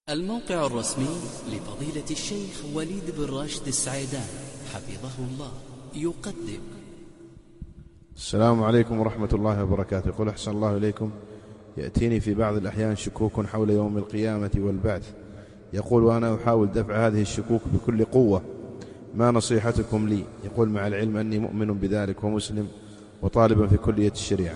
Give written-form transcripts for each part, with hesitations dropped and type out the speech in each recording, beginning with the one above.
الموقع الرسمي لفضيلة الشيخ وليد بن راشد السعيدان حفظه الله يقدم. السلام عليكم ورحمة الله وبركاته. يقول أحسن الله إليكم، يأتيني في بعض الأحيان شكوك حول يوم القيامة والبعث. يقول وأنا أحاول دفع هذه الشكوك بكل قوة، ما نصيحتكم لي؟ يقول مع العلم أني مؤمن بذلك ومسلم وطالبا في كلية الشريعة.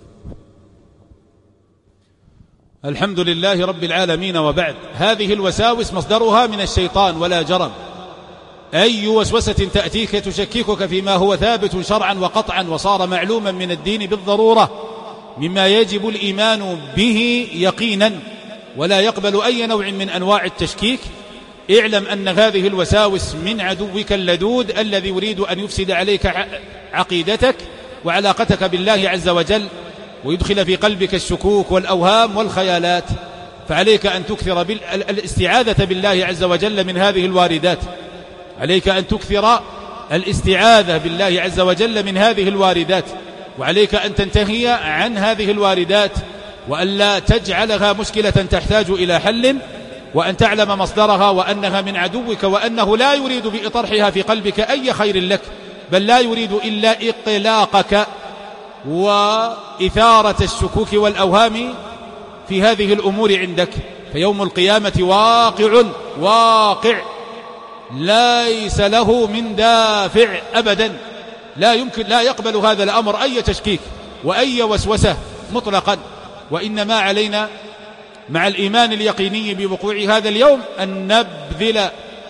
الحمد لله رب العالمين، وبعد. هذه الوساوس مصدرها من الشيطان ولا جرم. أي وسوسة تأتيك تشككك فيما هو ثابت شرعا وقطعا وصار معلوما من الدين بالضرورة مما يجب الإيمان به يقينا ولا يقبل أي نوع من أنواع التشكيك، اعلم أن هذه الوساوس من عدوك اللدود الذي يريد أن يفسد عليك عقيدتك وعلاقتك بالله عز وجل ويدخل في قلبك الشكوك والأوهام والخيالات. فعليك أن تكثر الاستعاذة بالله عز وجل من هذه الواردات، عليك أن تكثر الاستعاذة بالله عز وجل من هذه الواردات، وعليك أن تنتهي عن هذه الواردات وأن لا تجعلها مشكلة تحتاج إلى حل، وأن تعلم مصدرها وأنها من عدوك وأنه لا يريد بإطرحها في قلبك أي خير لك، بل لا يريد إلا إقلاقك وإثارة الشكوك والأوهام في هذه الأمور عندك. فيوم القيامة واقع ليس له من دافع أبدا، لا يقبل هذا الأمر أي تشكيك وأي وسوسة مطلقا. وإنما علينا مع الإيمان اليقيني بوقوع هذا اليوم أن نبذل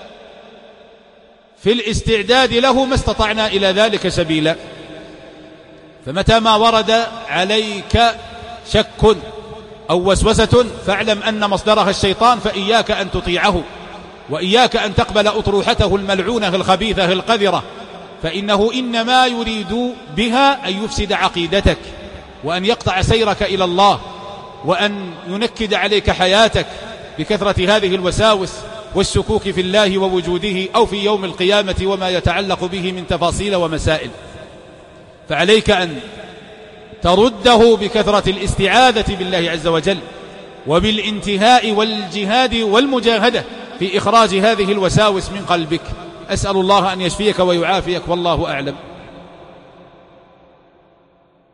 في الاستعداد له ما استطعنا إلى ذلك سبيلا. فمتى ما ورد عليك شك أو وسوسة فاعلم أن مصدرها الشيطان، فإياك أن تطيعه وإياك أن تقبل أطروحته الملعونة الخبيثة القذرة، فإنه إنما يريد بها أن يفسد عقيدتك وأن يقطع سيرك إلى الله وأن ينكد عليك حياتك بكثرة هذه الوساوس والشكوك في الله ووجوده أو في يوم القيامة وما يتعلق به من تفاصيل ومسائل. فعليك أن ترده بكثرة الاستعاذة بالله عز وجل وبالانتهاء والجهاد والمجاهدة في إخراج هذه الوساوس من قلبك. أسأل الله أن يشفيك ويعافيك، والله أعلم.